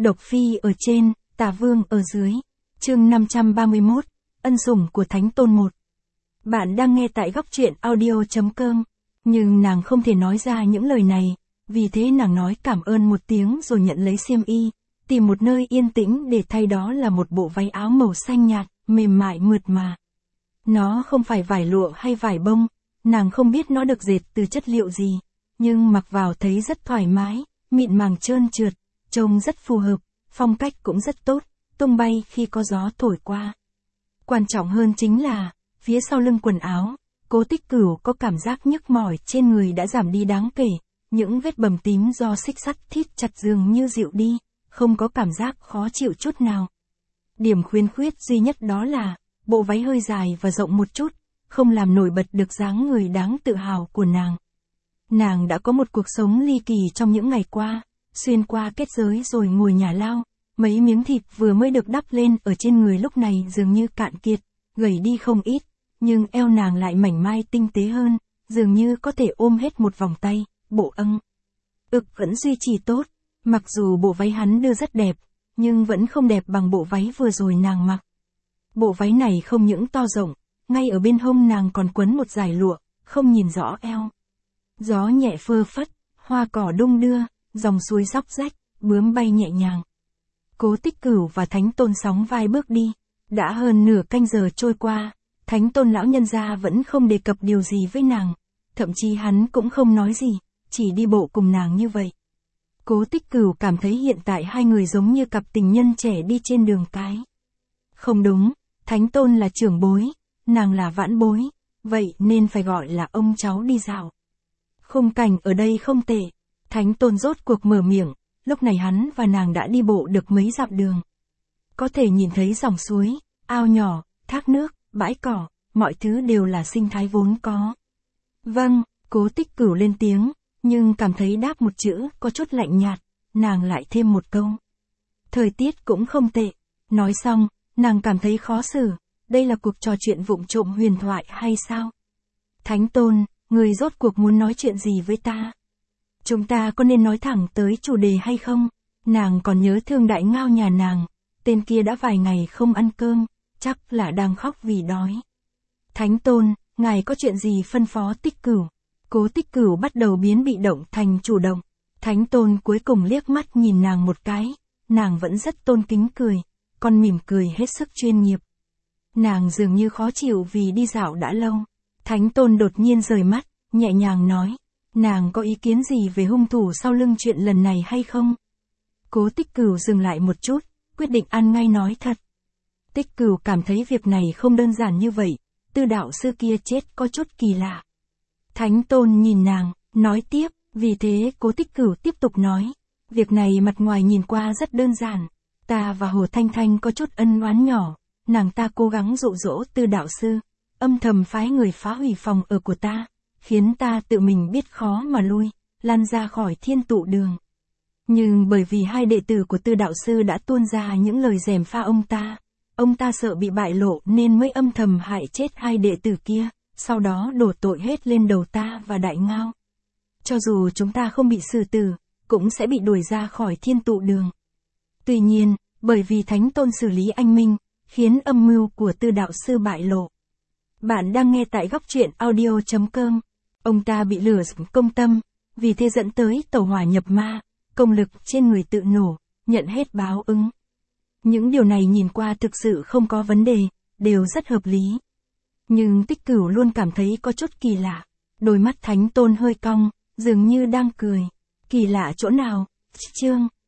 Độc Phi ở trên, Tả Vương ở dưới. Chương 531, ân sủng của Thánh Tôn 1. Bạn đang nghe tại góc truyện audio.com, nhưng nàng không thể nói ra những lời này, vì thế nàng nói cảm ơn một tiếng rồi nhận lấy xiêm y, tìm một nơi yên tĩnh để thay đó là một bộ váy áo màu xanh nhạt, mềm mại mượt mà. Nó không phải vải lụa hay vải bông, nàng không biết nó được dệt từ chất liệu gì, nhưng mặc vào thấy rất thoải mái, mịn màng trơn trượt, trông rất phù hợp, phong cách cũng rất tốt, tung bay khi có gió thổi qua. Quan trọng hơn chính là, phía sau lưng quần áo, Cố Tích Cửu có cảm giác nhức mỏi trên người đã giảm đi đáng kể, những vết bầm tím do xích sắt thít chặt dường như dịu đi, không có cảm giác khó chịu chút nào. Điểm khuyết duy nhất đó là, bộ váy hơi dài và rộng một chút, không làm nổi bật được dáng người đáng tự hào của nàng. Nàng đã có một cuộc sống ly kỳ trong những ngày qua, xuyên qua kết giới rồi ngồi nhà lao, mấy miếng thịt vừa mới được đắp lên ở trên người lúc này dường như cạn kiệt, gầy đi không ít, nhưng eo nàng lại mảnh mai tinh tế hơn, dường như có thể ôm hết một vòng tay, bộ ực vẫn duy trì tốt, mặc dù bộ váy hắn đưa rất đẹp, nhưng vẫn không đẹp bằng bộ váy vừa rồi nàng mặc. Bộ váy này không những to rộng, ngay ở bên hông nàng còn quấn một dải lụa, không nhìn rõ eo. Gió nhẹ phơ phất, hoa cỏ đung đưa, dòng suối róc rách, bướm bay nhẹ nhàng. Cố Tích Cửu và Thánh Tôn sóng vai bước đi, đã hơn nửa canh giờ trôi qua, Thánh Tôn lão nhân gia vẫn không đề cập điều gì với nàng, thậm chí hắn cũng không nói gì, chỉ đi bộ cùng nàng như vậy. Cố Tích Cửu cảm thấy hiện tại hai người giống như cặp tình nhân trẻ đi trên đường cái. Không đúng, Thánh Tôn là trưởng bối, nàng là vãn bối, vậy nên phải gọi là ông cháu đi dạo. Khung cảnh ở đây không tệ, Thánh Tôn rốt cuộc mở miệng, lúc này hắn và nàng đã đi bộ được mấy dặm đường. Có thể nhìn thấy dòng suối, ao nhỏ, thác nước, bãi cỏ, mọi thứ đều là sinh thái vốn có. Vâng, Cố Tích Cửu lên tiếng, nhưng cảm thấy đáp một chữ có chút lạnh nhạt, nàng lại thêm một câu. Thời tiết cũng không tệ. Nói xong, nàng cảm thấy khó xử, đây là cuộc trò chuyện vụng trộm huyền thoại hay sao? Thánh Tôn, người rốt cuộc muốn nói chuyện gì với ta? Chúng ta có nên nói thẳng tới chủ đề hay không? Nàng còn nhớ Thương Đại Ngao nhà nàng, tên kia đã vài ngày không ăn cơm, chắc là đang khóc vì đói. Thánh Tôn, ngài có chuyện gì phân phó Tích Cửu? Cố Tích Cửu bắt đầu biến bị động thành chủ động. Thánh Tôn cuối cùng liếc mắt nhìn nàng một cái, nàng vẫn rất tôn kính cười, còn mỉm cười hết sức chuyên nghiệp. Nàng dường như khó chịu vì đi dạo đã lâu. Thánh Tôn đột nhiên rời mắt, nhẹ nhàng nói, nàng có ý kiến gì về hung thủ sau lưng chuyện lần này hay không? Cố Tích Cửu dừng lại một chút, quyết định ăn ngay nói thật. Tích Cửu cảm thấy việc này không đơn giản như vậy, Tư đạo sư kia chết có chút kỳ lạ. Thánh Tôn nhìn nàng, nói tiếp, vì thế Cố Tích Cửu tiếp tục nói, việc này mặt ngoài nhìn qua rất đơn giản, ta và Hồ Thanh Thanh có chút ân oán nhỏ, nàng ta cố gắng dụ dỗ Tư đạo sư, âm thầm phái người phá hủy phòng ở của ta, khiến ta tự mình biết khó mà lui, lan ra khỏi Thiên Tụ Đường. Nhưng bởi vì hai đệ tử của Tư đạo sư đã tuôn ra những lời gièm pha ông ta sợ bị bại lộ nên mới âm thầm hại chết hai đệ tử kia, sau đó đổ tội hết lên đầu ta và Đại Ngao. Cho dù chúng ta không bị xử tử, cũng sẽ bị đuổi ra khỏi Thiên Tụ Đường. Tuy nhiên, bởi vì Thánh Tôn xử lý anh minh, khiến âm mưu của Tư đạo sư bại lộ. Bạn đang nghe tại góc truyện audio.com. Ông ta bị lừa công tâm, vì thế dẫn tới tẩu hỏa nhập ma, công lực trên người tự nổ, nhận hết báo ứng. Những điều này nhìn qua thực sự không có vấn đề, đều rất hợp lý. Nhưng Tích Cửu luôn cảm thấy có chút kỳ lạ. Đôi mắt Thánh Tôn hơi cong, dường như đang cười. Kỳ lạ chỗ nào? Chương